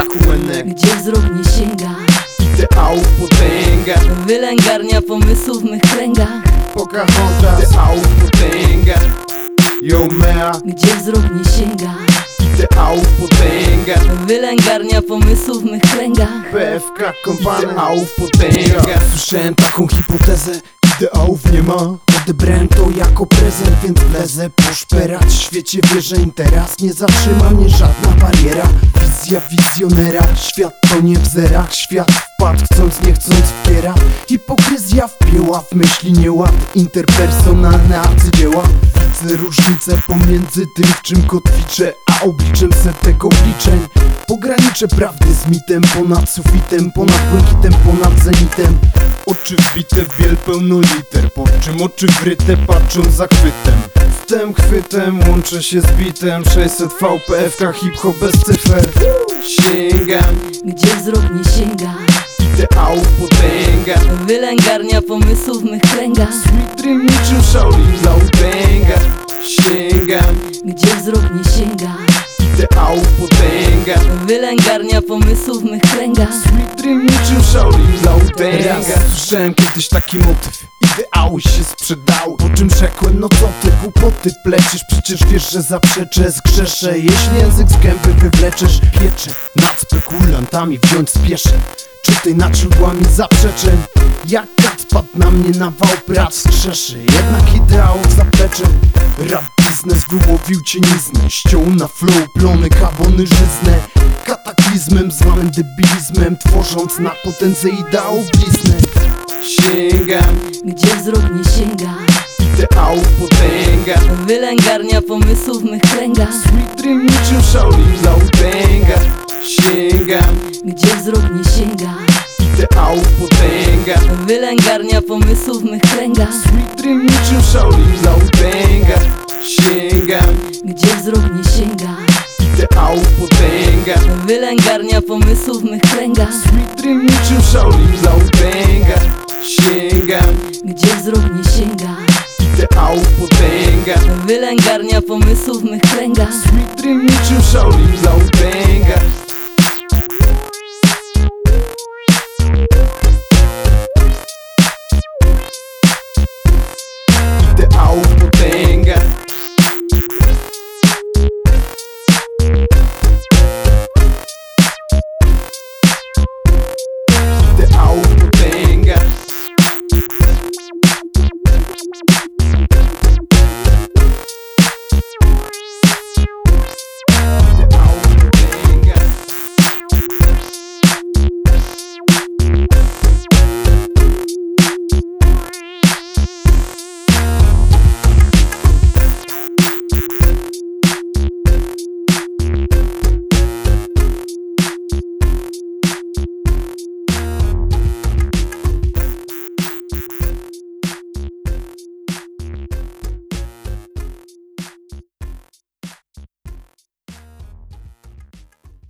braku energii, gdzie wzrok nie sięga ideałów potęga, wylęgarnia pomysłów w mych kręgach, Pocahontas, ideałów potęga, yo mea, gdzie wzrok nie sięga ideałów potęga, wylęgarnia pomysłów w mych kręgach. PFK kompany, ideałów potęga. Słyszałem taką hipotezę, ideałów nie ma. Odebrałem to jako prezent, więc lezę poszperać w świecie wierzeń. Teraz nie zatrzyma mnie żadna bariera. Wizja wizjonera, świat to nie w zerach. Świat wpadł chcąc nie chcąc wpiera. Hipokryzja wpięła w myśli nieład. Interpersonalne arcydzieła. Widzę różnicę pomiędzy tym, w czym kotwiczę, a obliczem setek obliczeń. Pogranicze prawdy z mitem, ponad sufitem, ponad błękitem, ponad zenitem. Oczy wbite w biel pełno liter, po czym oczy wryte patrzą zachwytem. Wtem chwytem łączę się z bitem, 600 VPFK, hip-hop bez cyfer. Sięgam, Gdzie wzrok nie sięga ideałów potęga, wylęgarnia pomysłów w mych kręgach, Sweet dream niczym Shaolin Zautęga. Sięgam, gdzie wzrok nie sięga ideałów potęga, wylęgarnia pomysłów w mych kręgach. Sweet dream niczym Shaolin Zautęga. Słyszałem kiedyś taki motyw, ideały się sprzedały, po czym rzekłem, no co ty głupoty pleczysz, przecież wiesz, że zaprzeczę, zgrzeszę. Jeśli język z gęby wywleczesz, pieczę nad spekulantami, wziąć spieszę. Czytaj nad źródłami zaprzeczeń. Jak kat padł na mnie na wał prac strzeszy, jednak ideałów zaplecze. Rap biznes wyłowił cieniznę, ściął na flow plony kabony żyzne. Kataklizmem zwanym debilizmem, tworząc na potędze ideałów bliznę. Sięgam, Gdzie wzrok nie sięga ideałów potęga, wylęgarnia pomysłów w mych kręgach, Sweet dream niczym Shaolin Zautęga. Sięgam, gdzie wzrok nie sięga ideałów potęga, wylęgarnia pomysłów w mych kręgach, Sweet dream niczym Shaolin Zautęga. Sięgam, gdzie wzrok nie sięga ideałów potęga, wylęgarnia pomysłów w mych kręgach, Sweet dream niczym Shaolin Zautęga. Sięgam, gdzie wzrok nie sięga ideałów potęga, wylęgarnia pomysłów w mych kręgach. Sweet dream niczym Shaolin Zautęga.